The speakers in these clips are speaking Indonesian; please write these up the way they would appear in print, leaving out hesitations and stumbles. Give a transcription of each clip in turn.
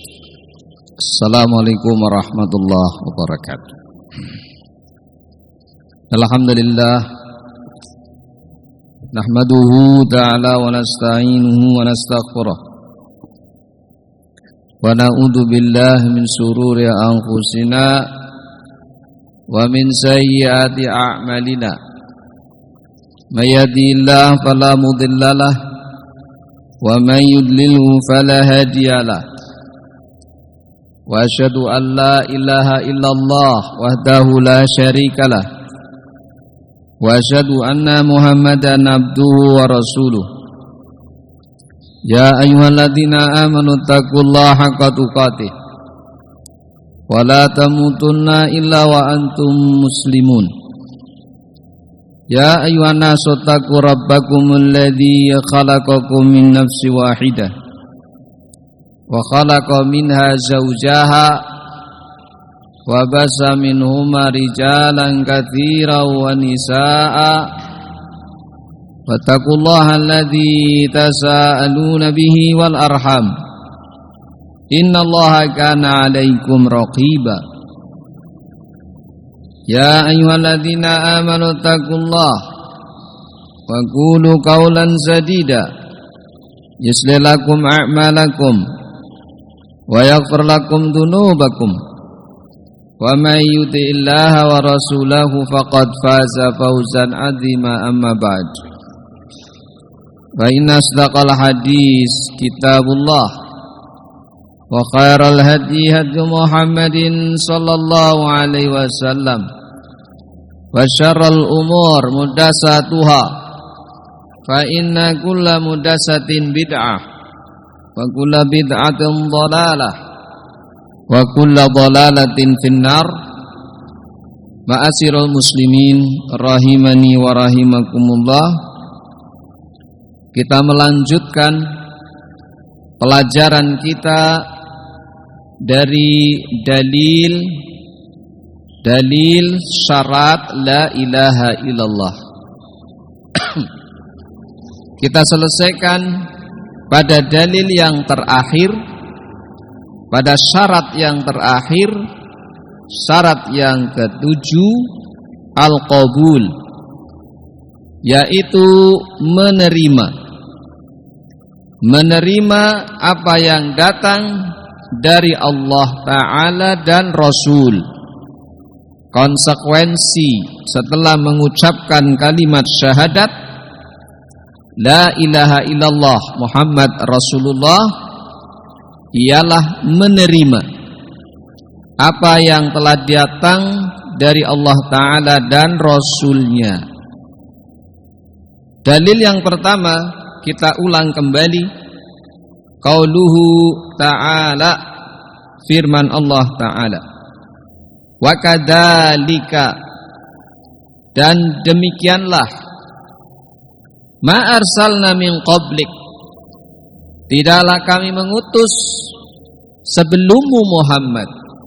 Assalamualaikum warahmatullahi wabarakatuh. Alhamdulillah nahmaduhu ta'ala wa nasta'inuhu wa nastaghfiruh wa na'udzu billahi min shururi anfusina wa min sayyiati a'malina. May yahdihillahu fala mudhillalah wa may yudlilhu fala hadiyalah. Wa asyhadu an la ilaha illallah wahdahu la syarikalah wa asyhadu anna Muhammadan abduhu wa rasuluh. Ya ayyuhalladzina amanu taqullaha haqqa tuqatih wa la tamutunna illa wa antum muslimun. Ya ayyuhan nasu taqu rabbakumul ladzi khalaqakum min nafsin wahidah wa khalaqa minha zawjaha wa basa minhuma rijalan katsiran wa nisaa wattaqullaha alladzi tasaaluna bihi wal arham innallaha kana 'alaikum raqiba. Ya ayyuhalladzina amanu taqullaha wa qulu qawlan sadida yuslih lakum a'malakum wa yaghfir lakum dhunubakum wa may yuti'illaha wa rasulahu faqad faza fawzan 'azima. Amma ba'd, fa inna asdaqal hadis kitabullah wa khairal hadi hadi Muhammadin sallallahu alaihi wasallam wa syarral umur muhdatsatuha fa inna kulla muhdatsatin bid'ah wa kulla bid'atin dhalalah wa kulla dhalalatin finnar. Ma'asyiral muslimin rahimani wa rahimakumullah. Kita melanjutkan pelajaran kita dari dalil syarat la ilaha illallah. Kita selesaikan pada dalil yang terakhir, pada syarat yang terakhir, syarat yang ketujuh, al-qabul, yaitu menerima apa yang datang dari Allah Ta'ala dan Rasul. Konsekuensi setelah mengucapkan kalimat syahadat la ilaha illallah Muhammad Rasulullah ialah menerima apa yang telah datang dari Allah Ta'ala dan Rasulnya. Dalil yang pertama kita ulang kembali, qauluhu ta'ala, firman Allah Ta'ala, wa kadzalika, dan demikianlah, ma arsalna min qablik, tidaklah kami mengutus sebelummu Muhammad,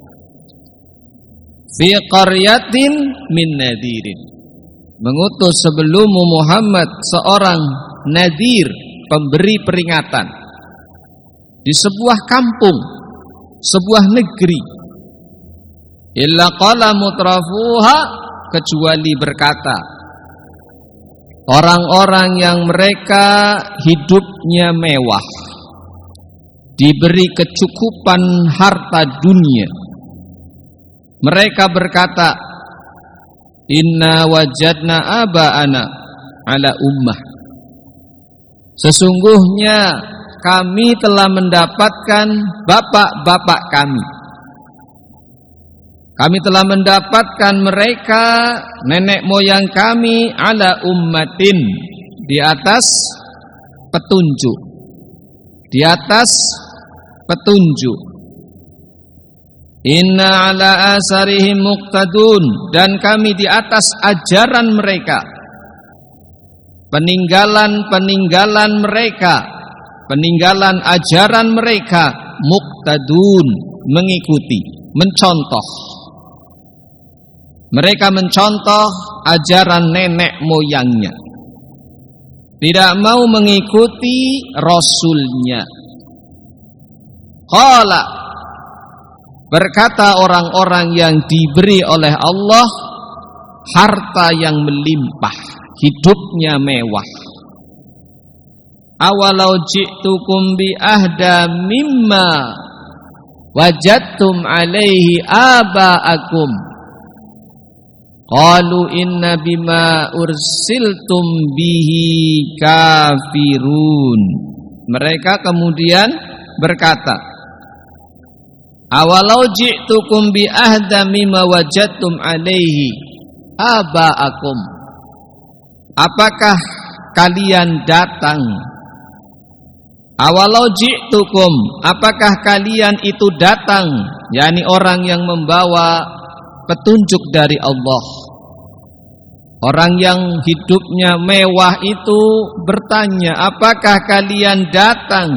fi qaryatin min nadhirin, mengutus sebelummu Muhammad seorang nadhir, pemberi peringatan, di sebuah kampung, sebuah negeri, illa qala mutrafuha, kecuali berkata orang-orang yang mereka hidupnya mewah, diberi kecukupan harta dunia, mereka berkata, inna wajadna aba'ana ala ummah, sesungguhnya kami telah mendapatkan bapak-bapak kami, kami telah mendapatkan mereka, nenek moyang kami, ala ummatin, di atas petunjuk, di atas petunjuk. Inna ala asarihim muqtadun, dan kami di atas ajaran mereka, peninggalan mereka, peninggalan ajaran mereka, muqtadun, mengikuti, mencontoh. Mereka mencontoh ajaran nenek moyangnya, tidak mau mengikuti Rasulnya. Qala, Berkata orang-orang yang diberi oleh Allah harta yang melimpah, hidupnya mewah. Awalau ji'tukum bi ahda mimma wajadtum alaihi aba'akum qalu inna bima ursiltum bihi kafirun. Mereka kemudian berkata, awalau ji'tukum bi ahda mimma wajadtum alaihi aba'akum, apakah kalian datang, awalau ji'tukum, apakah kalian itu datang, yakni orang yang membawa petunjuk dari Allah, orang yang hidupnya mewah itu bertanya, apakah kalian datang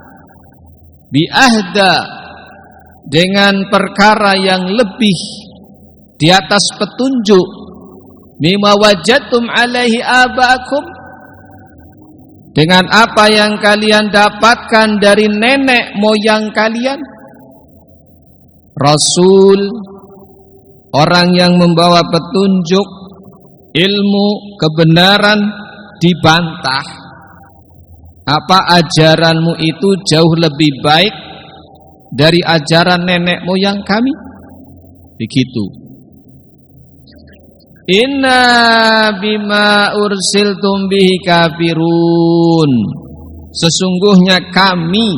bi'ahda, dengan perkara yang lebih di atas petunjuk, mimma wajadtum alaihi aba'akum, dengan apa yang kalian dapatkan dari nenek moyang kalian. Rasul, orang yang membawa petunjuk, ilmu, kebenaran, dibantah. Apa ajaranmu itu jauh lebih baik dari ajaran nenek moyang kami? Begitu. Inna bima ursiltum bihi kafirun. Sesungguhnya kami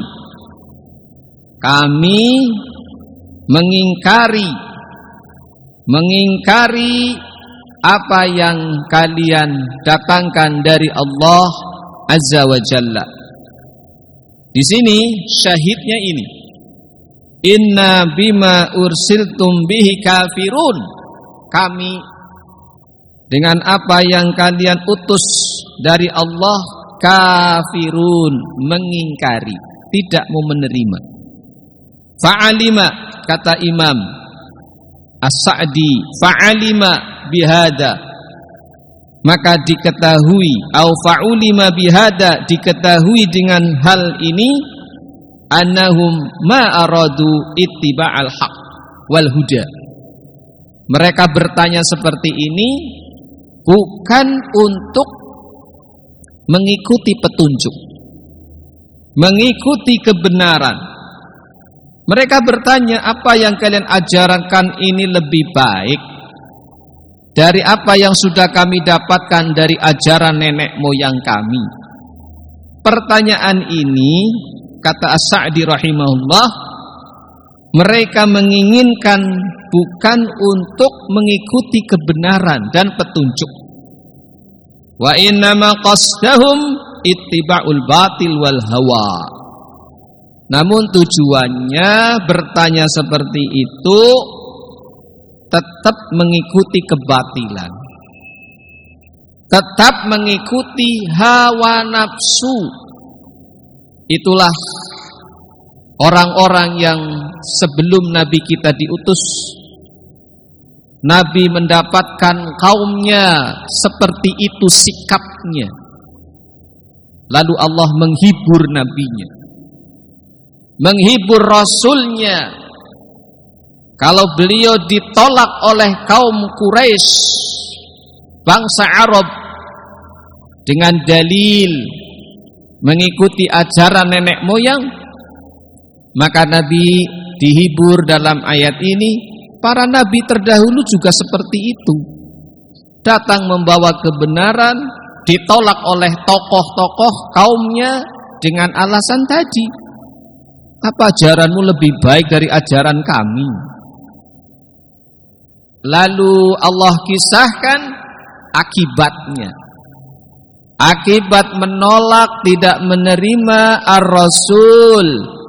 mengingkari apa yang kalian datangkan dari Allah Azza wa Jalla. Di sini syahidnya ini. Inna bima ursiltum bihi kafirun. Kami dengan apa yang kalian utus dari Allah kafirun, mengingkari, tidak mau menerima. Fa'alima, kata Imam As-Sa'di, fa'alima bihada, maka diketahui, au fa'ulima bihada, diketahui dengan hal ini, annahum ma aradu ittiba'al haq wal huda. Mereka bertanya seperti ini bukan untuk mengikuti petunjuk, mengikuti kebenaran. Mereka bertanya, apa yang kalian ajarkan ini lebih baik dari apa yang sudah kami dapatkan dari ajaran nenek moyang kami. Pertanyaan ini, kata As-Sa'di rahimahullah, mereka menginginkan bukan untuk mengikuti kebenaran dan petunjuk. Wa innama qasdahum ittiba'ul batil wal hawa. Namun tujuannya bertanya seperti itu tetap mengikuti kebatilan, tetap mengikuti hawa nafsu. Itulah orang-orang yang sebelum Nabi kita diutus, Nabi mendapatkan kaumnya seperti itu sikapnya. Lalu Allah menghibur nabinya, menghibur rasulnya. Kalau beliau ditolak oleh kaum Quraisy, bangsa Arab, dengan dalil mengikuti ajaran nenek moyang, maka Nabi dihibur dalam ayat ini. Para nabi terdahulu juga seperti itu, datang membawa kebenaran, ditolak oleh tokoh-tokoh kaumnya dengan alasan tadi, apa ajaranmu lebih baik dari ajaran kami? Lalu Allah kisahkan akibatnya. Akibat menolak, tidak menerima ar-rasul.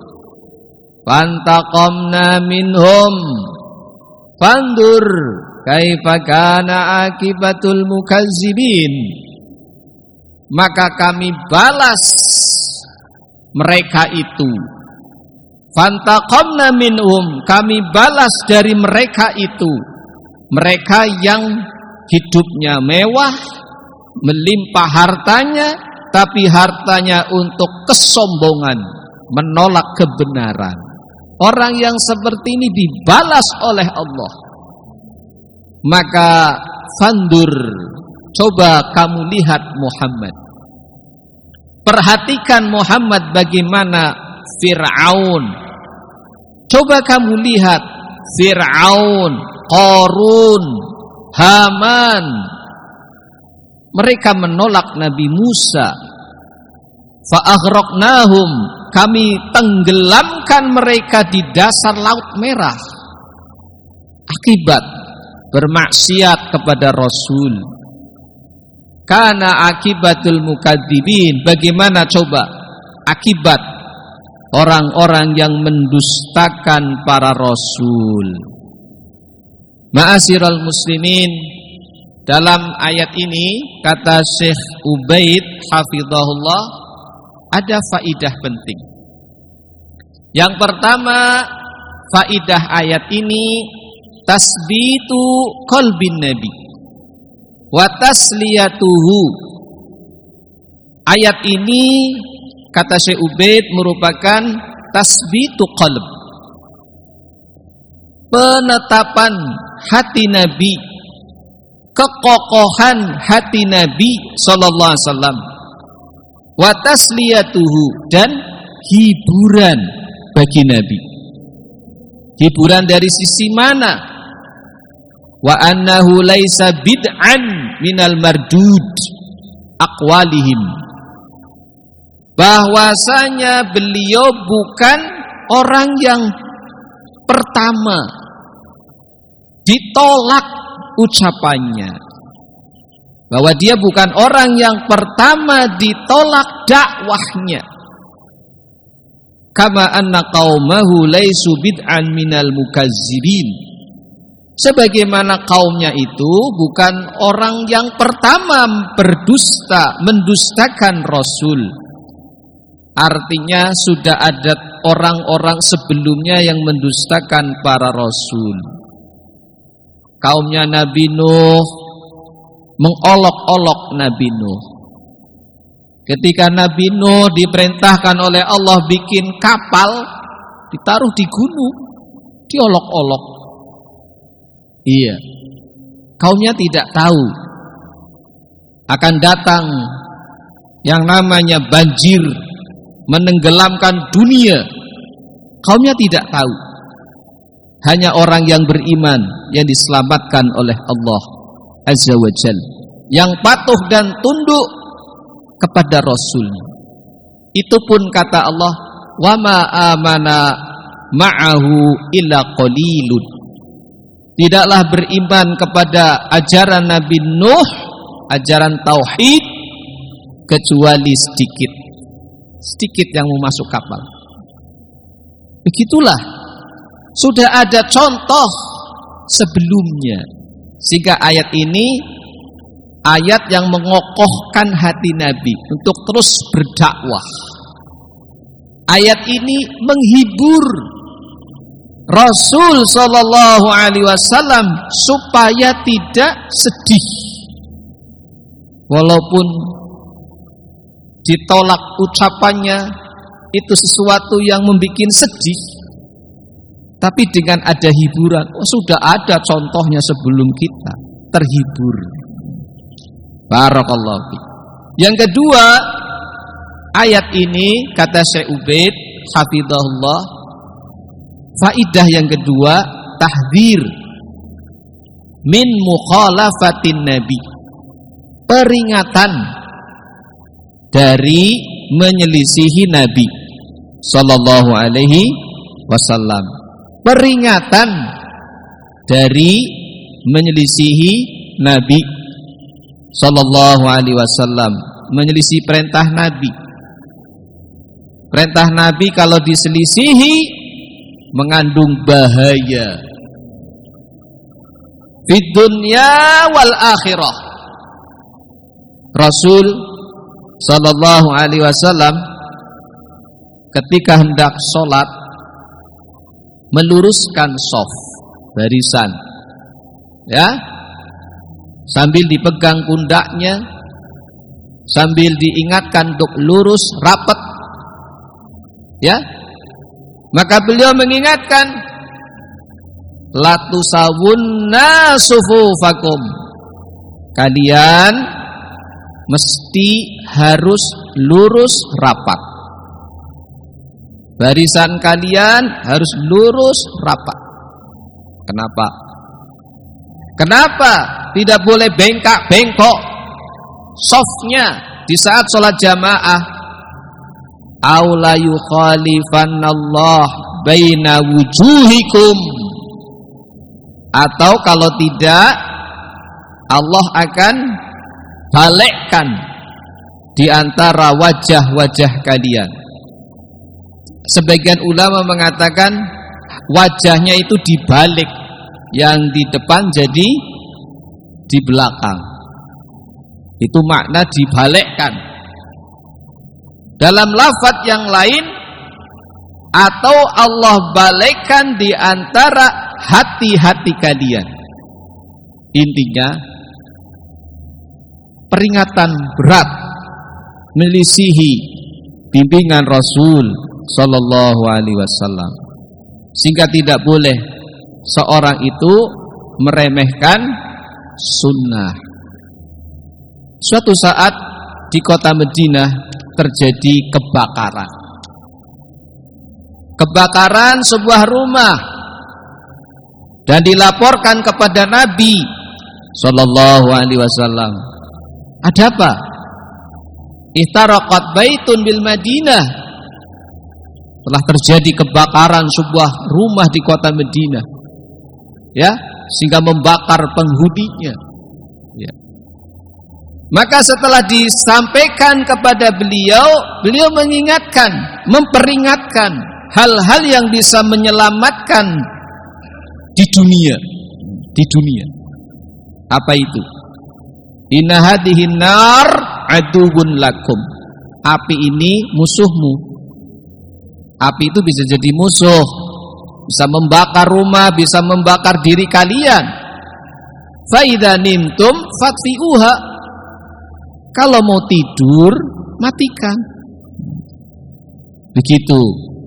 Fantaqamna minhum. Fandur kaifa kana akibatul mukazzibin. Maka kami balas mereka itu. Fantaqamna minhum, kami balas dari mereka itu. Mereka yang hidupnya mewah, melimpah hartanya, tapi hartanya untuk kesombongan, menolak kebenaran. orang yang seperti ini dibalas oleh Allah. Maka fandur, coba kamu lihat Muhammad. Perhatikan Muhammad bagaimana Fir'aun. Coba kamu lihat Fir'aun, Qarun, Haman. Mereka menolak Nabi Musa. Fa'aghraqnahum, kami tenggelamkan mereka di dasar Laut Merah. Akibat bermaksiat kepada Rasul. Kana akibatul mukadzibin, bagaimana coba akibat orang-orang yang mendustakan para rasul. Ma'asyiral muslimin, dalam ayat ini kata Syekh Ubaid hafizahullah ada faidah penting. Yang pertama, faidah ayat ini tasbitu qalbin nabi wa tasliyatuhu. Ayat ini kata Syekh Ubaid merupakan tasbitu qalb, penetapan hati Nabi, kekokohan hati Nabi sallallahu alaihi wasallam, wa tasliyatuhu, dan hiburan bagi Nabi. Hiburan dari sisi mana? Wa annahu laisa bid'an minal mardud aqwalihim, bahwasanya beliau bukan orang yang pertama ditolak ucapannya, bahwa dia bukan orang yang pertama ditolak dakwahnya. Kama anna qaumahu laisu bid'an minal mukazzibin, sebagaimana kaumnya itu bukan orang yang pertama mendustakan Rasul. Artinya sudah ada orang-orang sebelumnya yang mendustakan para Rasul. Kaumnya Nabi Nuh mengolok-olok Nabi Nuh. Ketika Nabi Nuh diperintahkan oleh Allah bikin kapal, ditaruh di gunung, diolok-olok. Iya, kaumnya tidak tahu akan datang yang namanya banjir menenggelamkan dunia. Kaumnya tidak tahu. Hanya orang yang beriman yang diselamatkan oleh Allah Azza wa Jalla, yang patuh dan tunduk kepada Rasul. Itu pun kata Allah, wa ma amana ma'ahu illa qalilun. Tidaklah beriman kepada ajaran Nabi Nuh, ajaran tauhid, kecuali sedikit yang mau masuk kapal. Begitulah, sudah ada contoh sebelumnya, sehingga ayat ini ayat yang mengokohkan hati Nabi untuk terus berdakwah. Ayat ini menghibur Rasul sallallahu alaihi wasallam supaya tidak sedih. Walaupun ditolak ucapannya, itu sesuatu yang membuat sedih, tapi dengan ada hiburan, sudah ada contohnya sebelum kita, terhibur. Barakallahu fiik. Yang kedua, ayat ini kata Syekh Ubaid hafizahullah, faidah yang kedua, tahdzir min mukhalafatin nabi, peringatan dari menyelisihi Nabi sallallahu alaihi wasallam. Peringatan dari menyelisihi Nabi sallallahu alaihi wasallam, menyelisih perintah Nabi. Perintah Nabi kalau diselisihi mengandung bahaya di dunia wal akhirah. Rasul sallallahu alaihi wasallam ketika hendak sholat meluruskan shaf, barisan, ya, sambil dipegang pundaknya, sambil diingatkan untuk lurus rapat, ya. Maka beliau mengingatkan, la tusawunna sufufakum, kalian mesti harus lurus rapat. Barisan kalian harus lurus rapat. Kenapa? Kenapa tidak boleh bengkak-bengkok softnya di saat sholat jamaah? Aula yukhalifannallah baina wujuhikum, atau kalau tidak Allah akan balikkan di antara wajah-wajah kalian. Sebagian ulama mengatakan wajahnya itu dibalik, yang di depan jadi di belakang. Itu makna dibalikkan. Dalam lafaz yang lain, atau Allah balikkan di antara hati-hati kalian. Intinya peringatan berat melisihi bimbingan Rasul sallallahu alaihi wasallam, sehingga tidak boleh seorang itu meremehkan sunnah. Suatu saat di kota Madinah terjadi kebakaran. Kebakaran sebuah rumah, dan dilaporkan kepada Nabi sallallahu alaihi wasallam. Ada apa? Ihtaraqat baitun bil Madinah. Telah terjadi kebakaran sebuah rumah di kota Madinah. Ya, sehingga membakar penghuninya. Ya. Maka setelah disampaikan kepada beliau, beliau mengingatkan, memperingatkan hal-hal yang bisa menyelamatkan di dunia. Di dunia. Apa itu? Inna hadhihi nar aduwwun lakum. Api ini musuhmu. Api itu bisa jadi musuh, bisa membakar rumah, bisa membakar diri kalian. Fa idza nimtum fatfi'uha. Kalau mau tidur, matikan. Begitu.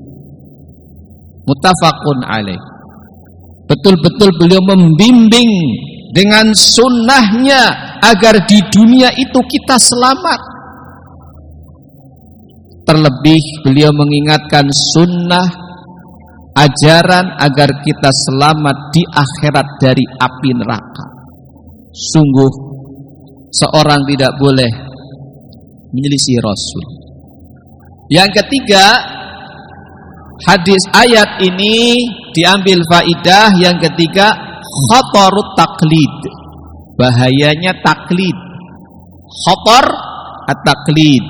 Muttafaqun alaih. Betul-betul beliau membimbing dengan sunnahnya agar di dunia itu kita selamat. Terlebih beliau mengingatkan sunnah, ajaran agar kita selamat di akhirat dari api neraka. Sungguh seorang tidak boleh menyelisih Rasul. Yang ketiga, hadis ayat ini diambil faidah yang ketiga, khatarut taklid, bahayanya taklid. Khatar at-taklid,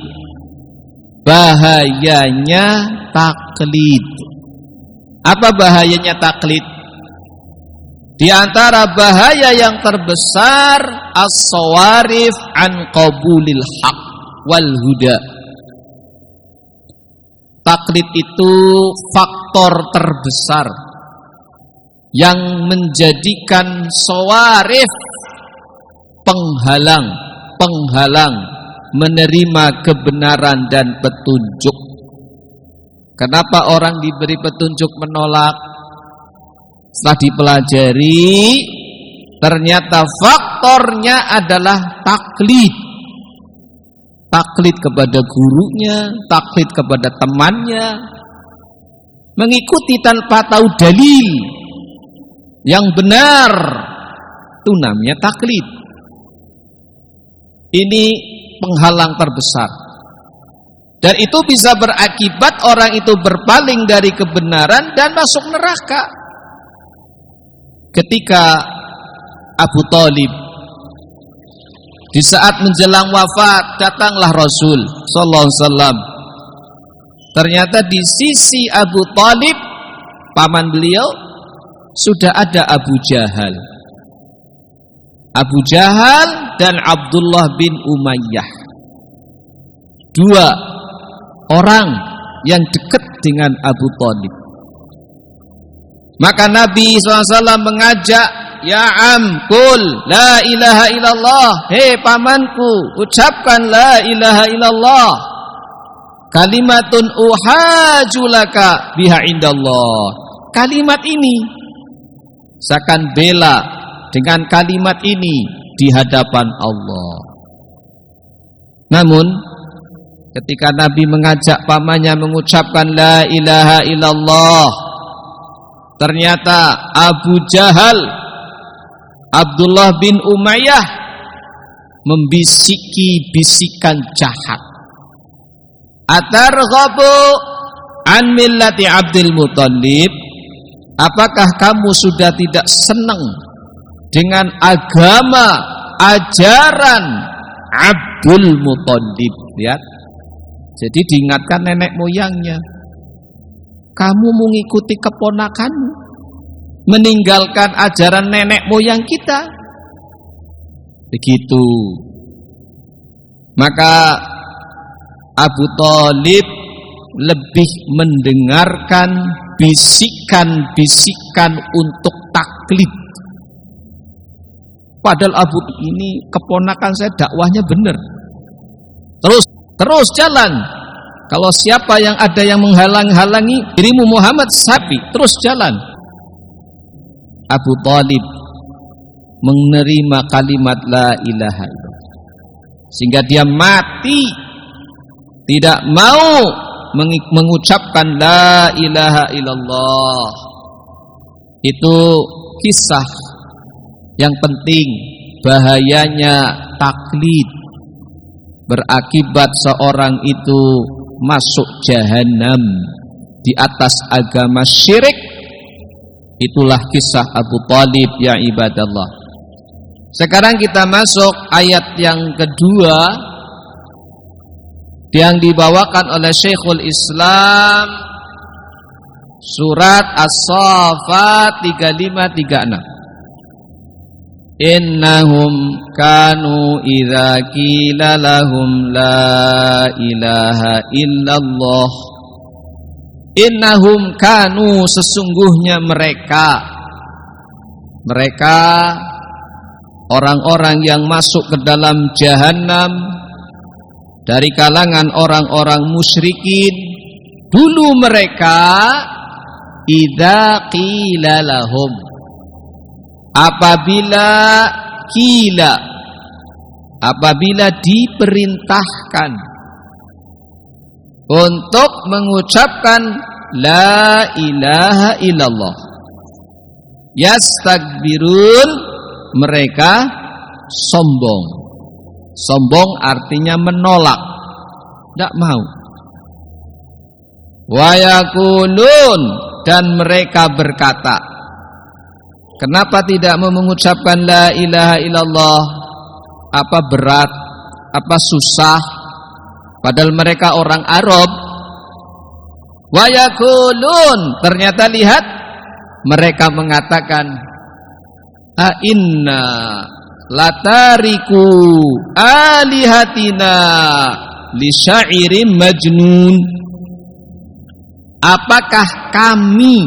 bahayanya taklid. Apa bahayanya taklid? Di antara bahaya yang terbesar, as-sawarif an qabulil haq wal huda. Taklid itu faktor terbesar yang menjadikan sawarif, penghalang menerima kebenaran dan petunjuk. Kenapa orang diberi petunjuk menolak? Setelah dipelajari, ternyata faktornya adalah taklid. Taklid kepada gurunya, taklid kepada temannya, mengikuti tanpa tahu dalil yang benar, itu namanya taklid. Ini penghalang terbesar, dan itu bisa berakibat orang itu berpaling dari kebenaran dan masuk neraka. Ketika Abu Thalib di saat menjelang wafat, datanglah Rasul sallallahu alaihi wasallam. Ternyata di sisi Abu Thalib, paman beliau, sudah ada Abu Jahal. Abu Jahal dan Abdullah bin Umayyah. Dua orang yang dekat dengan Abu Thalib. Maka Nabi SAW mengajak, ya am, qul la ilaha illallah. Hei pamanku, ucapkan la ilaha illallah. kalimatun uhajulaka biha indallah. Kalimat ini saya akan bela dengan kalimat ini di hadapan Allah. Namun ketika Nabi mengajak pamannya mengucapkan la ilaha illallah, ternyata Abu Jahal, Abdullah bin Umayyah membisiki bisikan jahat. Atarghabu an millati Abdul Muthalib? Apakah kamu sudah tidak senang dengan agama, ajaran Abdul Muthalib? Lihat. Jadi diingatkan nenek moyangnya. Kamu mengikuti keponakanmu, meninggalkan ajaran nenek moyang kita. Begitu. Maka Abu Thalib lebih mendengarkan bisikan-bisikan untuk taklid. Padahal Abu ini keponakan saya, dakwahnya benar. Terus jalan. Kalau siapa yang ada yang menghalang-halangi dirimu Muhammad, sapi, terus jalan. Abu Thalib menerima kalimat la ilaha illallah, sehingga dia mati tidak mau mengucapkan la ilaha illallah. Itu kisah yang penting. Bahayanya taklid, berakibat seorang itu masuk jahanam di atas agama syirik. Itulah kisah Abu Thalib ya ibadallah. Sekarang kita masuk ayat yang kedua yang dibawakan oleh Syekhul Islam, surat As-Saffat 35-36. Innahum kanu idza qila lahum la ilaha illallah. Innahum kanu, sesungguhnya mereka orang-orang yang masuk ke dalam jahanam dari kalangan orang-orang musyrikin. Dulu mereka idza qila lahum, apabila diperintahkan untuk mengucapkan la ilaha illallah, yastakbirun, mereka sombong. Sombong artinya menolak, tidak mau. Wa yaqulun, dan mereka berkata, kenapa tidak mau mengucapkan la ilaha illallah? Apa berat? Apa susah? Padahal mereka orang Arab. Wa yaqulun, ternyata lihat, mereka mengatakan, a inna latariku alihatina li syairin majnun. Apakah kami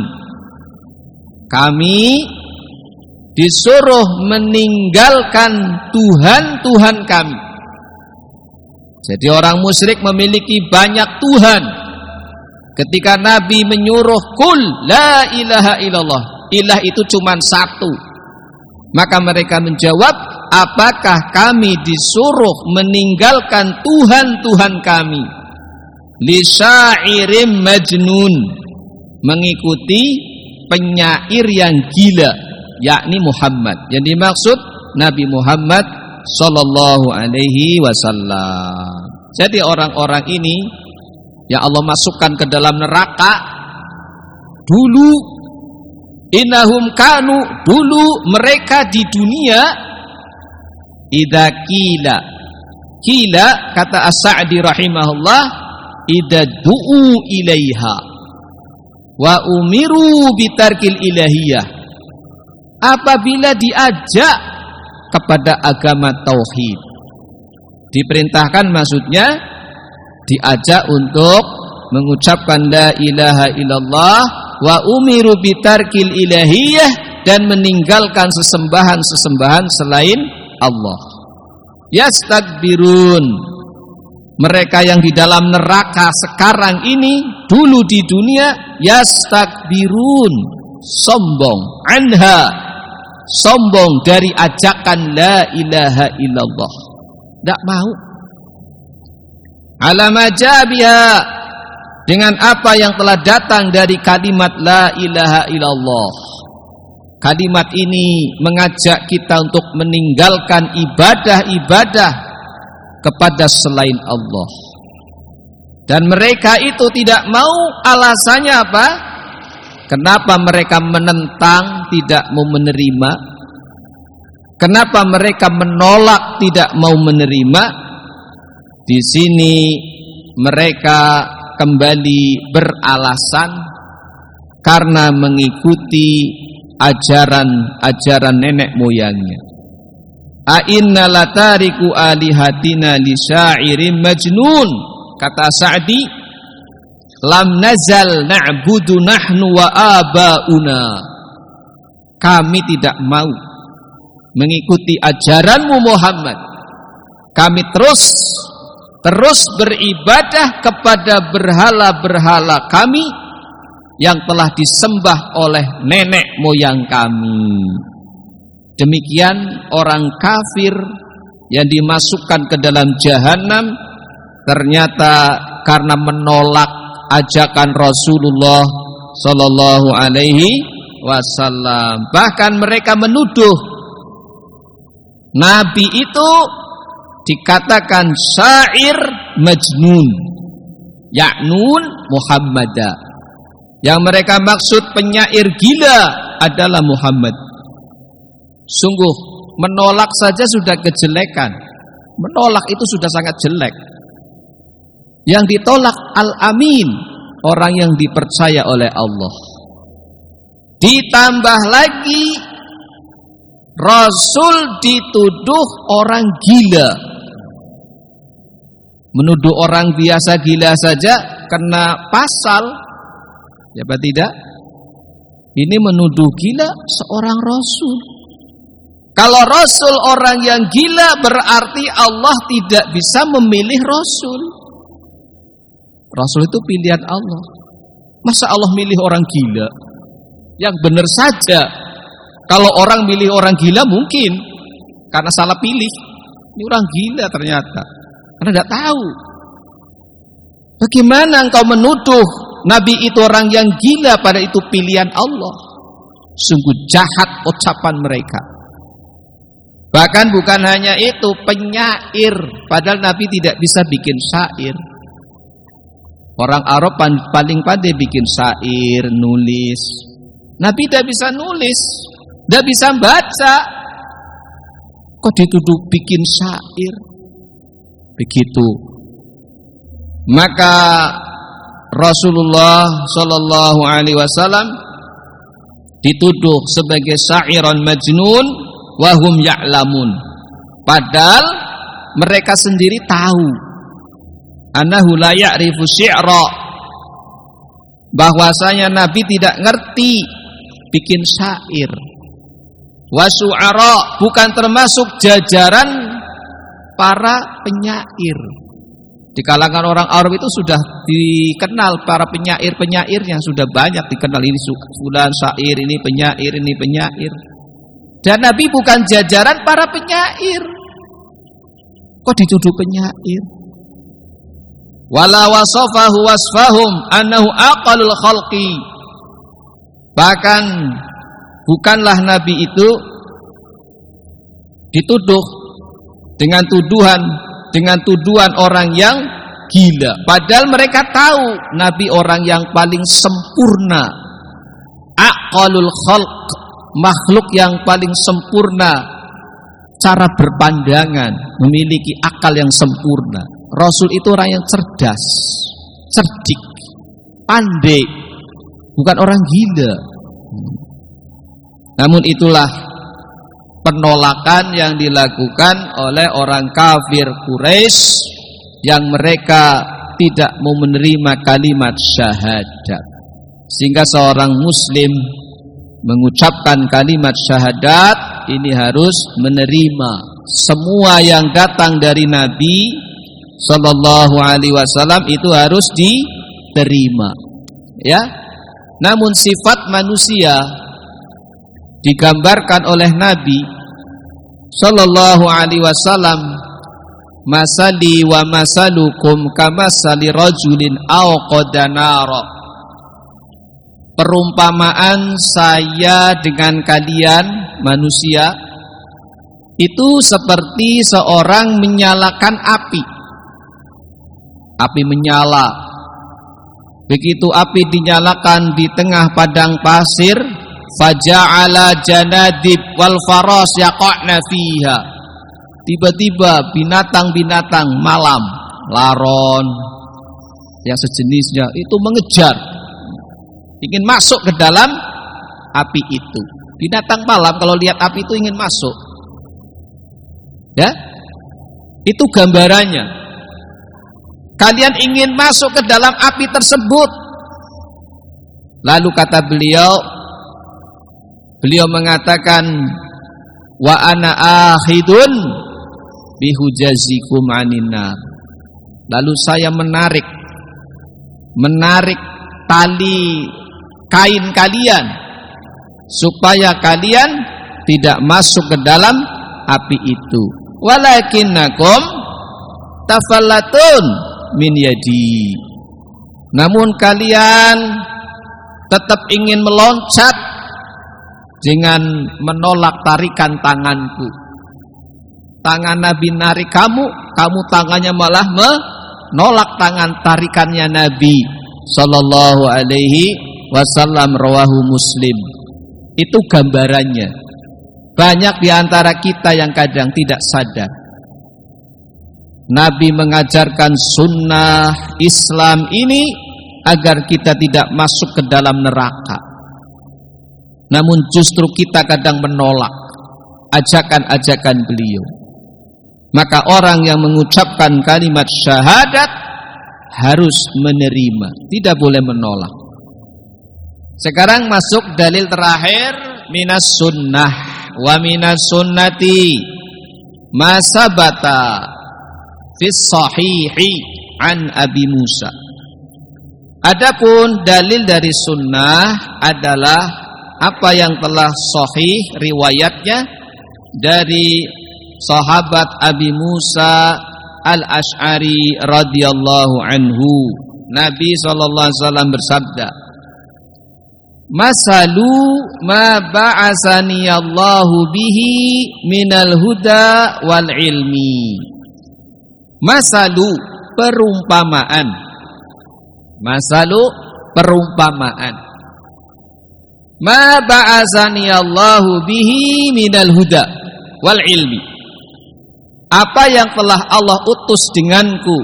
disuruh meninggalkan Tuhan-Tuhan kami? Jadi orang musyrik memiliki banyak Tuhan. Ketika Nabi menyuruh kul la ilaha illallah, ilah itu cuma satu, maka mereka menjawab, apakah kami disuruh meninggalkan Tuhan-Tuhan kami? Li syairim majnun, mengikuti penyair yang gila, yakni Muhammad. Yang dimaksud Nabi Muhammad sallallahu alaihi wasallam. Jadi orang-orang ini yang Allah masukkan ke dalam neraka dulu, innahum kanu, dulu mereka di dunia, idza qila kata As-Sa'di rahimahullah, idza du'u ilaiha wa umiru bitarkil ilahiyah, apabila diajak kepada agama tauhid, diperintahkan, maksudnya diajak untuk mengucapkan la ilaha illallah wa umiru bitarkil ilahiyah, dan meninggalkan sesembahan-sesembahan selain Allah. Yastakbirun, mereka yang di dalam neraka sekarang ini, dulu di dunia, yastakbirun, sombong, anha, sombong dari ajakan la ilaha illallah, tidak mau. Ala majabiha, dengan apa yang telah datang dari kalimat la ilaha illallah. Kalimat ini mengajak kita untuk meninggalkan ibadah-ibadah kepada selain Allah. Dan mereka itu tidak mau, alasannya apa? Kenapa mereka menentang, tidak mau menerima? Kenapa mereka menolak, tidak mau menerima? Di sini mereka kembali beralasan karena mengikuti ajaran-ajaran nenek moyangnya. A'inna latariku alihatina li syairin majnun, kata Sa'di, lam nazal na'budu nahnu wa abauna. Kami tidak mau mengikuti ajaranmu Muhammad. Kami terus beribadah kepada berhala-berhala kami yang telah disembah oleh nenek moyang kami. Demikian orang kafir yang dimasukkan ke dalam jahanam ternyata karena menolak ajakan Rasulullah sallallahu alaihi wasallam. Bahkan mereka menuduh Nabi itu dikatakan syair majnun, ya'nun Muhammadah. Yang mereka maksud penyair gila adalah Muhammad. Sungguh menolak saja sudah kejelekan. Menolak itu sudah sangat jelek. Yang ditolak al-amin, orang yang dipercaya oleh Allah. Ditambah lagi Rasul dituduh orang gila. Menuduh orang biasa gila saja kena pasal. Ya apa tidak? Ini menuduh gila seorang Rasul. Kalau Rasul orang yang gila, berarti Allah tidak bisa memilih Rasul. Rasul itu pilihan Allah. Masa Allah milih orang gila? Yang benar saja, kalau orang milih orang gila mungkin karena salah pilih. Ini orang gila ternyata, karena tidak tahu. Bagaimana engkau menuduh Nabi itu orang yang gila, pada itu pilihan Allah? Sungguh jahat ucapan mereka. Bahkan bukan hanya itu, penyair, padahal Nabi tidak bisa bikin syair. Orang Arab paling pandai bikin syair, nulis. Nabi tidak bisa nulis, tidak bisa baca. Kok dituduh bikin syair? Begitu. Maka Rasulullah sallallahu alaihi wasallam dituduh sebagai syairan majnun wa hum ya'lamun. Padahal mereka sendiri tahu annahu la ya'rifu syi'ra, bahwasanya Nabi tidak ngerti bikin syair. Wa syu'ara, bukan termasuk jajaran para penyair. Di kalangan orang Arab itu sudah dikenal para penyair-penyairnya, sudah banyak dikenal. Ini fulan syair, ini penyair. Dan Nabi bukan jajaran para penyair. Kok dituduh penyair? Wala wasafahu wasfahum annahu aqalul khalqi. Bahkan bukanlah Nabi itu dituduh dengan tuduhan orang yang gila. Padahal mereka tahu Nabi orang yang paling sempurna. Aqalul khalq, makhluk yang paling sempurna cara berpandangan, memiliki akal yang sempurna. Rasul itu orang yang cerdas, cerdik, pandai, bukan orang gila. Namun itulah penolakan yang dilakukan oleh orang kafir Quraisy yang mereka tidak mau menerima kalimat syahadat. Sehingga seorang muslim mengucapkan kalimat syahadat ini harus menerima semua yang datang dari Nabi sallallahu alaihi wasallam itu harus diterima. Ya. Namun sifat manusia digambarkan oleh Nabi sallallahu alaihi wasallam, masali wa masalukum kamasali rajulin awqada nara. Perumpamaan saya dengan kalian manusia itu seperti seorang menyalakan api. Api menyala. Begitu api dinyalakan di tengah padang pasir, faja'ala janadib wal faras yaqa'na fiha. Tiba-tiba binatang-binatang malam, laron, yang sejenisnya itu mengejar, ingin masuk ke dalam api itu. Binatang malam kalau lihat api itu ingin masuk. Ya, itu gambarannya. Kalian ingin masuk ke dalam api tersebut. Lalu kata beliau mengatakan, wa ana akhidun bihujazikum anin nar. Lalu saya menarik tali kain kalian supaya kalian tidak masuk ke dalam api itu. Walakinnakum tafallatun min yadi. Namun kalian tetap ingin meloncat dengan menolak tarikan tanganku. Tangan Nabi narik kamu tangannya malah menolak tangan tarikannya Nabi sallallahu alaihi wasallam, rawahu Muslim. Itu gambarannya. Banyak di antara kita yang kadang tidak sadar. Nabi mengajarkan sunnah Islam ini agar kita tidak masuk ke dalam neraka. Namun justru kita kadang menolak ajakan-ajakan beliau. Maka orang yang mengucapkan kalimat syahadat harus menerima, tidak boleh menolak. Sekarang masuk dalil terakhir, minas sunnah wa minas sunnati ma sabata fis sahihi an Abi Musa. Adapun dalil dari sunnah adalah apa yang telah sahih riwayatnya dari sahabat Abi Musa Al-Asy'ari radhiyallahu anhu. Nabi sallallahu alaihi wasallam bersabda, masalu ma ba'asani Allahu bihi minal huda wal ilmi. Masalu perumpamaan. Masalu perumpamaan. Ma ba'asani Allahu bihi minal huda wal ilmi. Apa yang telah Allah utus denganku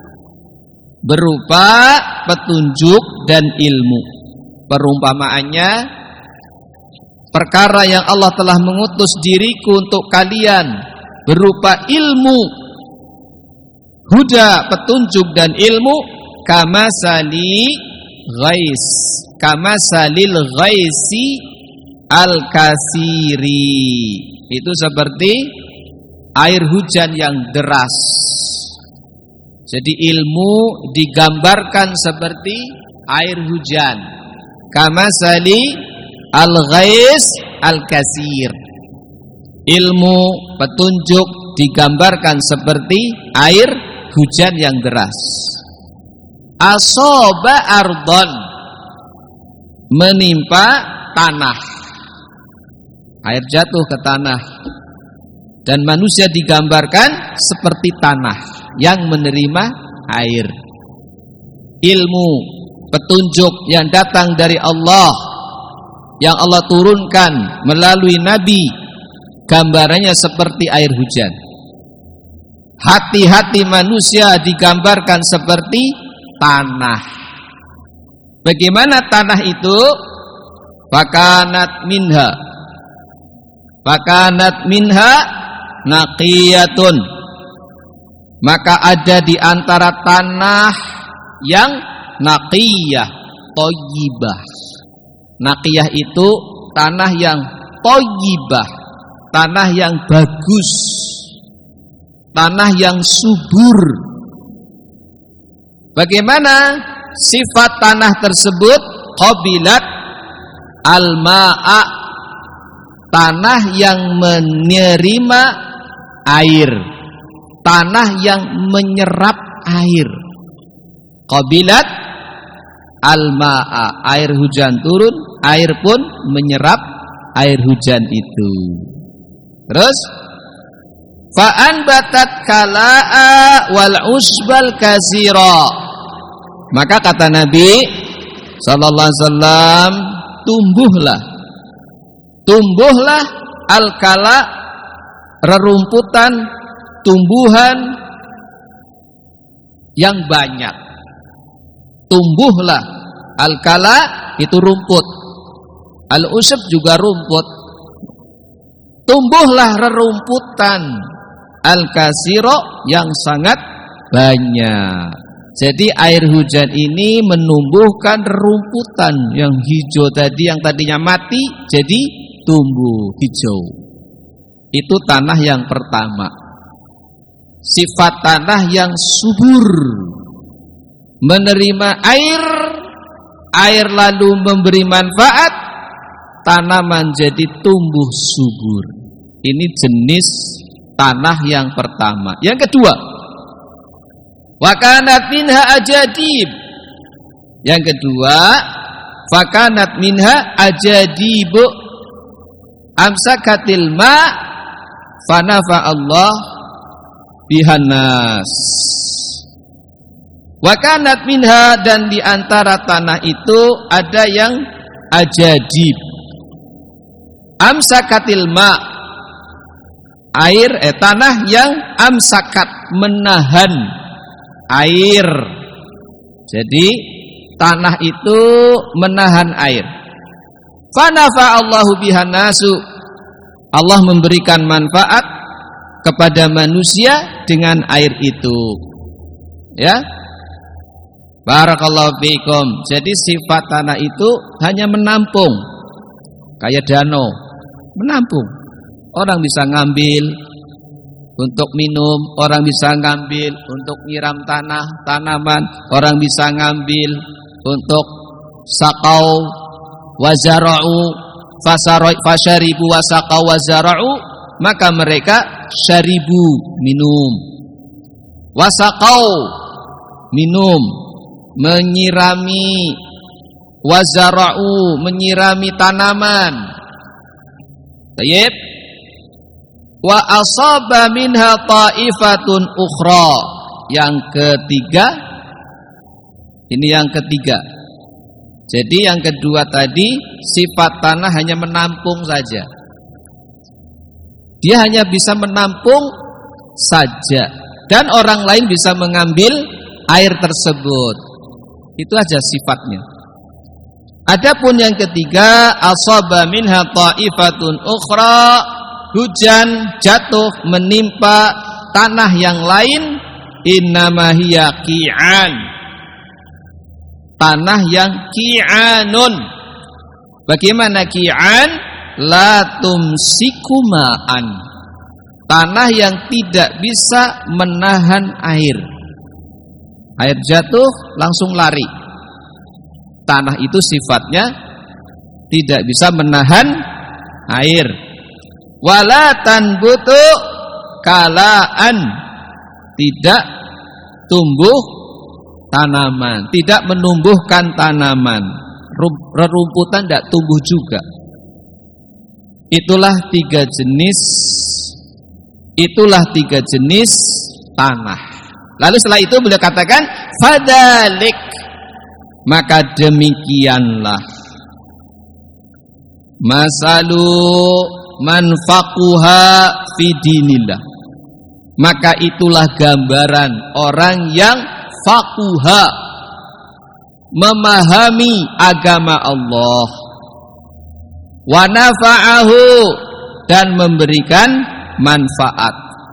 berupa petunjuk dan ilmu. Perumpamaannya, perkara yang Allah telah mengutus diriku untuk kalian berupa ilmu, huda, petunjuk dan ilmu, kamasalil ghaisi al-kasiri. Itu seperti air hujan yang deras. Jadi ilmu digambarkan seperti air hujan. Kamasali al-ghais al-kasir. Ilmu, petunjuk digambarkan seperti air hujan yang deras. Asoba ardon, menimpa tanah. Air jatuh ke tanah. Dan manusia digambarkan seperti tanah yang menerima air. Ilmu, petunjuk yang datang dari Allah, yang Allah turunkan melalui Nabi, gambarannya seperti air hujan. Hati-hati manusia digambarkan seperti tanah. Bagaimana tanah itu? Fakanat minha naqiyatun. Maka ada di antara tanah yang naqiyah, thayyibah. Naqiyah itu tanah yang thayyibah, tanah yang bagus, tanah yang subur, Bagaimana sifat tanah tersebut? Qabilat al-ma'a, tanah yang menerima air, tanah yang menyerap air. Qabilat al-ma'a, air hujan turun, air pun menyerap air hujan itu. Terus fa'anbatat kala'a wal usbal kasira, maka kata Nabi sallallahu alaihi wasallam, tumbuhlah al-kala, rerumputan, tumbuhan yang banyak. Tumbuhlah al-kala, itu rumput, al-usb juga rumput. Tumbuhlah rerumputan al-kasiro, yang sangat banyak. Jadi air hujan ini menumbuhkan rerumputan yang hijau tadi, yang tadinya mati jadi tumbuh hijau. Itu tanah yang pertama. Sifat tanah yang subur, menerima air lalu memberi manfaat, tanaman jadi tumbuh subur. Ini jenis tanah yang pertama. Yang kedua, wa kanat minha ajadib. Yang kedua, fa kanat minha ajadib amsakatil ma fa nafa Allah bihanas. Wa kanat minha, dan di antara tanah itu ada yang ajadib. Amsakatil ma, air, tanah yang amsakat, menahan air. Jadi tanah itu menahan air. Fanafa Allahu bihan nasu, Allah memberikan manfaat kepada manusia dengan air itu. Ya, barakallahu fiikum. Jadi sifat tanah itu hanya menampung, kayak danau, menampung. Orang bisa ngambil untuk minum, orang bisa ngambil untuk nyiram tanaman, orang bisa ngambil untuk sakau wazara'u fasyaribu wasaqau wazara'u, maka mereka syaribu, minum, wasaqau, minum, menyirami, wazara'u, menyirami tanaman. Baik. Wa asaba minha ta'ifatun ukhra. Yang ketiga, ini yang ketiga. Jadi yang kedua tadi sifat tanah hanya menampung saja. Dia hanya bisa menampung saja, dan orang lain bisa mengambil air tersebut. Itu aja sifatnya. Adapun yang ketiga, asaba minha ta'ifatun ukhra, hujan jatuh menimpa tanah yang lain, innama hiya qi'an, tanah yang qi'anun. Bagaimana qi'an? La tumsiku ma'an, tanah yang tidak bisa menahan air. Air jatuh langsung lari. Tanah itu sifatnya tidak bisa menahan air. Wala tanbutu kalaan, tidak tumbuh tanaman, tidak menumbuhkan tanaman. Rerumputan tidak tumbuh juga. Itulah tiga jenis tanah. Lalu setelah itu beliau katakan fadalik, maka demikianlah masalu manfaquha fi dinillah, maka itulah gambaran orang yang faquha, memahami agama Allah, wa nafa'ahu, dan memberikan manfaat.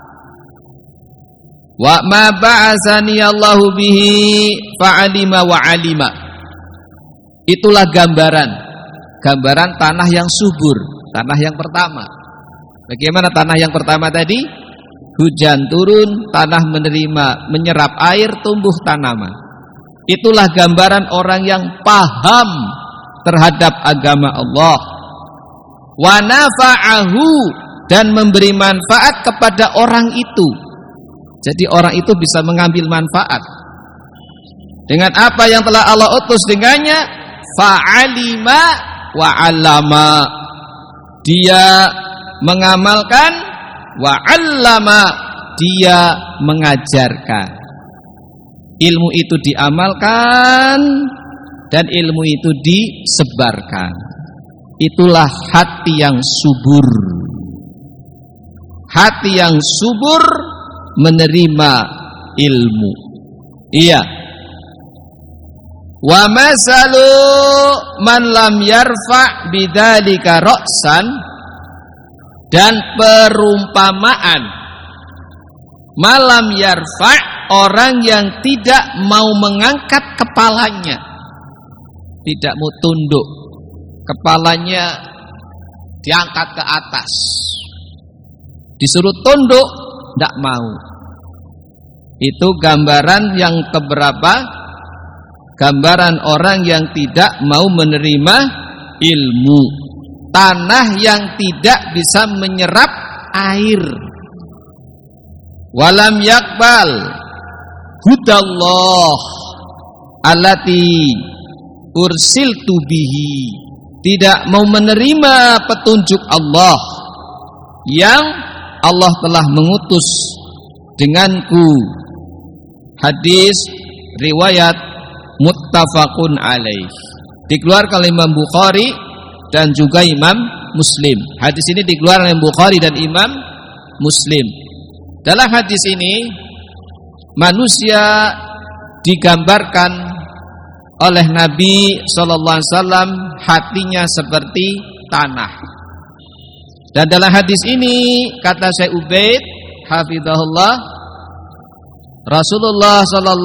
Wa ma ba'asani Allahu bihi fa'alima wa alima. Itulah gambaran tanah yang subur, tanah yang pertama. Bagaimana tanah yang pertama tadi? Hujan turun, tanah menerima, menyerap air, tumbuh tanaman. Itulah gambaran orang yang paham terhadap agama Allah. Wa nafa'ahu, dan memberi manfaat kepada orang itu. Jadi orang itu bisa mengambil manfaat dengan apa yang telah Allah utus dengannya. Fa'alima wa 'allama, dia mengamalkan, wa 'allama, dia mengajarkan. Ilmu itu diamalkan dan ilmu itu disebarkan. Itulah hati yang subur. Hati yang subur menerima ilmu. Iya. Wa masalu man lam yarfa bidzalika ra'san, dan perumpamaan malam yarfa, orang yang tidak mau mengangkat kepalanya, tidak mau tunduk, kepalanya diangkat ke atas, disuruh tunduk tidak mau. Itu gambaran yang keberapa? Gambaran orang yang tidak mau menerima ilmu. Tanah yang tidak bisa menyerap air. Walam yakbal hudallah allati ursiltu bihi, tidak mau menerima petunjuk Allah yang Allah telah mengutus denganku. Hadis riwayat muttafaqun alaih, dikeluarkan oleh Imam Bukhari dan juga Imam Muslim. Hadis ini dikeluarkan oleh Bukhari dan Imam Muslim. Dalam hadis ini manusia digambarkan oleh Nabi SAW hatinya seperti tanah. Dan dalam hadis ini kata Syekh Ubaid hafizahullah, Rasulullah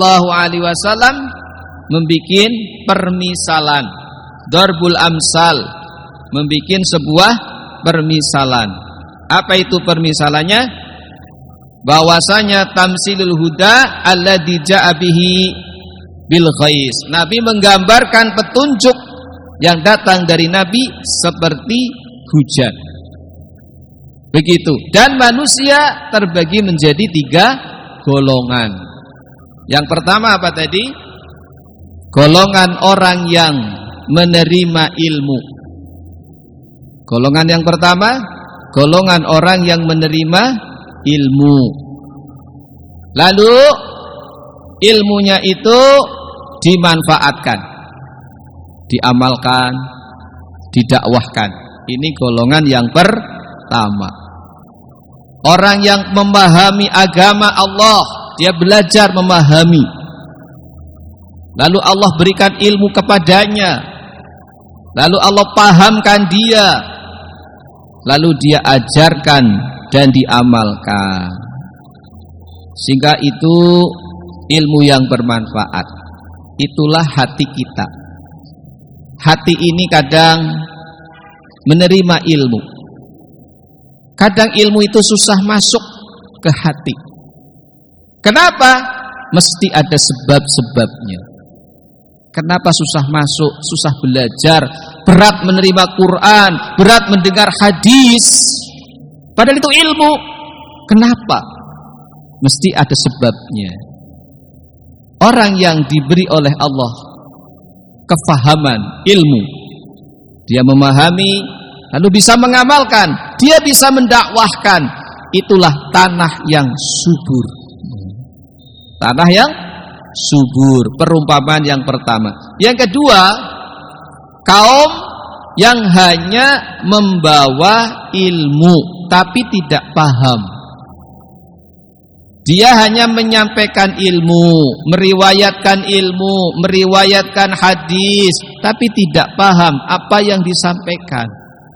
SAW membikin permisalan, darbul amsal, membikin sebuah permisalan. Apa itu permisalannya? Bahwasanya tamsilul huda alladzi ja'a bihi bil ghais. Nabi menggambarkan petunjuk yang datang dari Nabi seperti hujan. Begitu. Dan manusia terbagi menjadi 3 golongan. Yang pertama apa tadi? Golongan orang yang menerima ilmu. Golongan yang pertama, golongan orang yang menerima ilmu. Lalu ilmunya itu dimanfaatkan, diamalkan, didakwahkan. Ini golongan yang pertama. Orang yang memahami agama Allah, dia belajar memahami. Lalu Allah berikan ilmu kepadanya, lalu Allah pahamkan dia, lalu dia ajarkan dan diamalkan, sehingga itu ilmu yang bermanfaat. Itulah hati kita. Hati ini kadang menerima ilmu, kadang ilmu itu susah masuk ke hati. Kenapa? Mesti ada sebab-sebabnya. Kenapa susah masuk, susah belajar, berat menerima Quran, berat mendengar hadis, padahal itu ilmu. Kenapa? Mesti ada sebabnya. Orang yang diberi oleh Allah kefahaman, ilmu, dia memahami, lalu bisa mengamalkan, dia bisa mendakwahkan. Itulah tanah yang subur. Tanah yang subur, perumpamaan yang pertama. Yang kedua, kaum yang hanya membawa ilmu tapi tidak paham. Dia hanya menyampaikan ilmu, meriwayatkan ilmu, meriwayatkan hadis, tapi tidak paham apa yang disampaikan.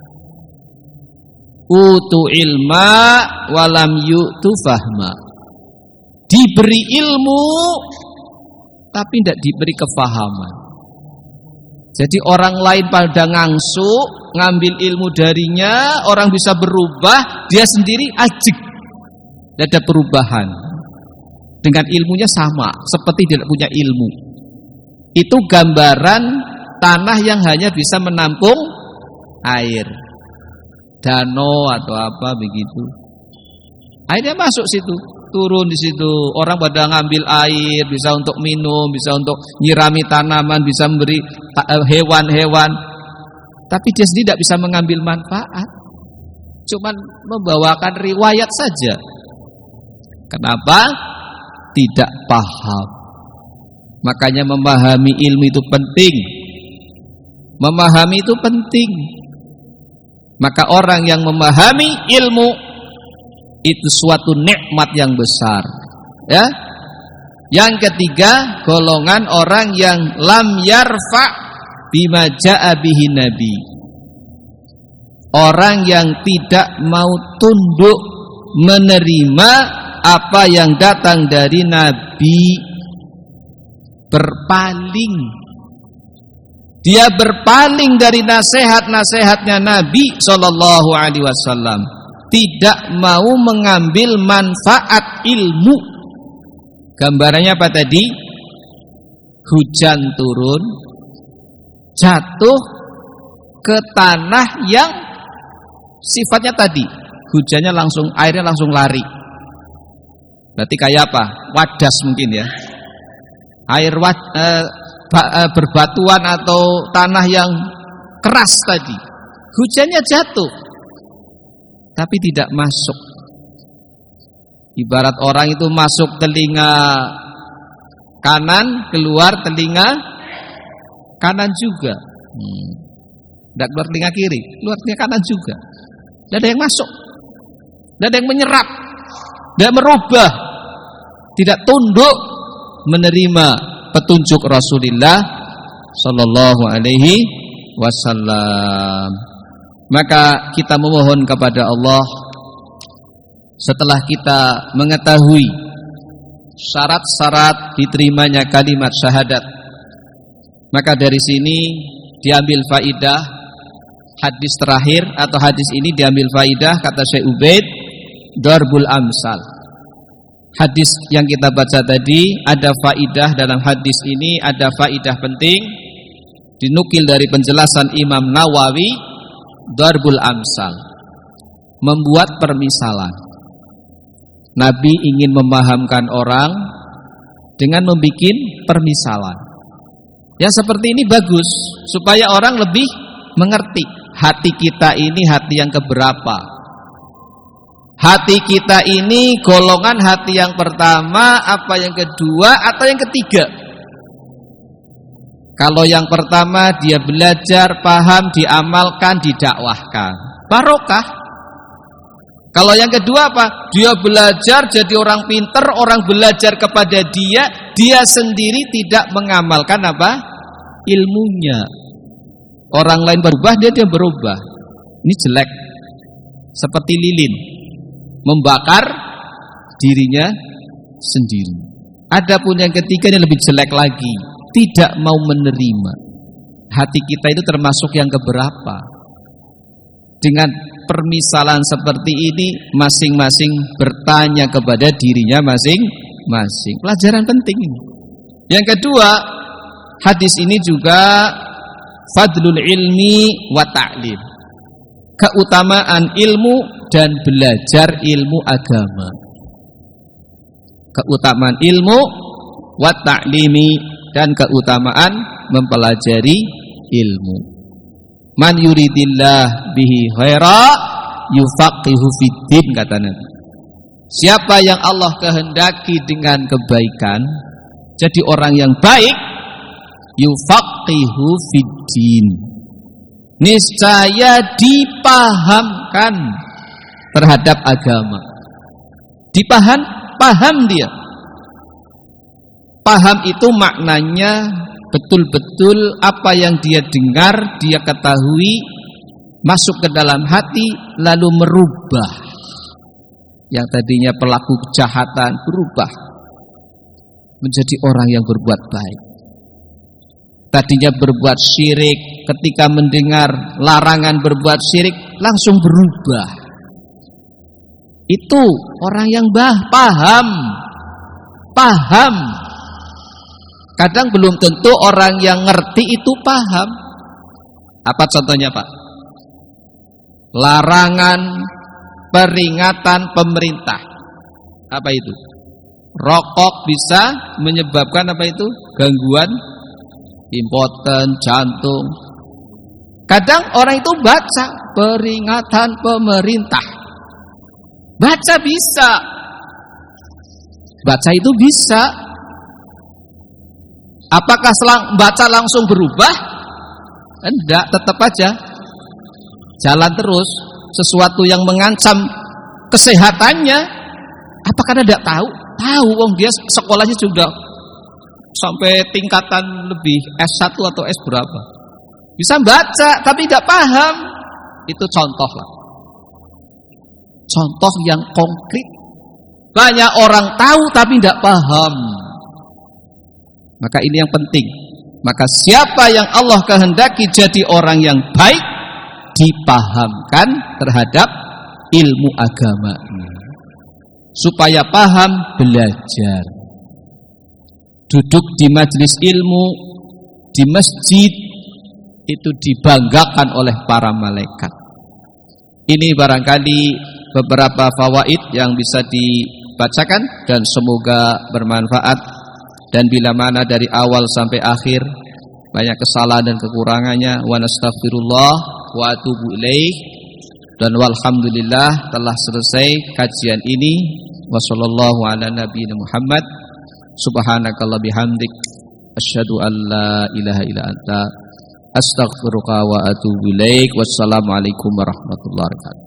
Utu ilma walam yu'tu fahma. Diberi ilmu tapi tidak diberi kefahaman. Jadi orang lain pada ngangsu, ngambil ilmu darinya, orang bisa berubah, dia sendiri ajik, tidak ada perubahan. Dengan ilmunya sama, seperti tidak punya ilmu. Itu gambaran tanah yang hanya bisa menampung air, danau atau apa begitu. Airnya masuk situ, turun di situ. Orang pada ngambil air, bisa untuk minum, bisa untuk nyirami tanaman, bisa memberi hewan-hewan. Tapi dia sendiri tidak bisa mengambil manfaat. Cuman membawakan riwayat saja. Kenapa? Tidak paham. Makanya memahami ilmu itu penting. Memahami itu penting. Maka orang yang memahami ilmu itu suatu nikmat yang besar. Ya. Yang ketiga, golongan orang yang lam yarfa bima jaa bihi nabi. Orang yang tidak mau tunduk menerima apa yang datang dari nabi, berpaling. Dia berpaling dari nasihat-nasihatnya Nabi sallallahu alaihi wasallam. Tidak mau mengambil manfaat ilmu. Gambarannya apa tadi? Hujan turun, jatuh ke tanah yang sifatnya tadi, hujannya langsung, airnya langsung lari. Berarti kayak apa? Wadas mungkin ya. Air berbatuan atau tanah yang keras tadi. Hujannya jatuh, tapi tidak masuk. Ibarat orang itu masuk telinga kanan, keluar telinga kanan juga. Tidak keluar telinga kiri, keluar telinga kanan juga. Tidak ada yang masuk, tidak ada yang menyerap, tidak merubah, tidak tunduk menerima petunjuk Rasulullah sallallahu alaihi wasallam. Maka kita memohon kepada Allah, setelah kita mengetahui syarat-syarat diterimanya kalimat syahadat, maka dari sini diambil faidah hadis terakhir, atau hadis ini diambil faidah, kata Syekh Ubaid, darbul amsal. Hadis yang kita baca tadi ada faidah dalam hadis ini, ada faidah penting dinukil dari penjelasan Imam Nawawi. Darbul amsal, membuat permisalan. Nabi ingin memahamkan orang dengan membuat permisalan. Ya seperti ini bagus, supaya orang lebih mengerti hati kita ini hati yang keberapa. Hati kita ini golongan hati yang pertama, apa yang kedua, atau yang ketiga. Kalau yang pertama dia belajar, paham, diamalkan, didakwahkan, barokah. Kalau yang kedua apa? Dia belajar jadi orang pinter, orang belajar kepada dia sendiri tidak mengamalkan apa? Ilmunya. Orang lain berubah, dia berubah. Ini jelek. Seperti lilin membakar dirinya sendiri. Adapun yang ketiga ini lebih jelek lagi, tidak mau menerima. Hati kita itu termasuk yang keberapa? Dengan permisalan seperti ini, masing-masing bertanya kepada dirinya masing-masing. Pelajaran penting ini. Yang kedua, hadis ini juga fadlul ilmi wa ta'lim, keutamaan ilmu dan belajar ilmu agama. Keutamaan ilmu wa ta'limi, dan keutamaan mempelajari ilmu. Man yuridillah bihi khaira yufaqihu fiddin, kata Nabi. Siapa yang Allah kehendaki dengan kebaikan, jadi orang yang baik, yufaqihu fiddin, niscaya dipahamkan terhadap agama. Paham dia. Paham itu maknanya betul-betul apa yang dia dengar, dia ketahui, masuk ke dalam hati, lalu merubah. Yang tadinya pelaku kejahatan berubah menjadi orang yang berbuat baik. Tadinya berbuat syirik, ketika mendengar larangan berbuat syirik langsung berubah. Itu orang yang paham. Kadang belum tentu orang yang ngerti itu paham. Apa contohnya, Pak? Larangan, peringatan pemerintah. Apa itu? Rokok bisa menyebabkan apa itu? Gangguan impoten, jantung. Kadang orang itu baca peringatan pemerintah. Baca bisa. Baca itu bisa. Apakah baca langsung berubah? Enggak, tetap aja jalan terus. Sesuatu yang mengancam kesehatannya, apakah Anda tidak tahu? Tahu, wong dia sekolahnya sudah sampai tingkatan lebih S1 atau S berapa. Bisa baca tapi tidak paham. Itu contoh lah. Contoh yang konkret. Banyak orang tahu tapi tidak paham. Maka ini yang penting. Maka siapa yang Allah kehendaki jadi orang yang baik, dipahamkan terhadap ilmu agama. Supaya paham, belajar. Duduk di majelis ilmu, di masjid, itu dibanggakan oleh para malaikat. Ini barangkali beberapa fawaid yang bisa dibacakan dan semoga bermanfaat. Dan bila mana dari awal sampai akhir banyak kesalahan dan kekurangannya, wa nastaghfirullah wa atubu ilaih. Dan walhamdulillah telah selesai kajian ini. Wassallallahu ala nabiyina Muhammad. Subhanakallah bihamdik, asyhadu an la ilaha illa anta, astaghfiruka wa atubu ilaik. Wassalamualaikum warahmatullahi wabarakatuh.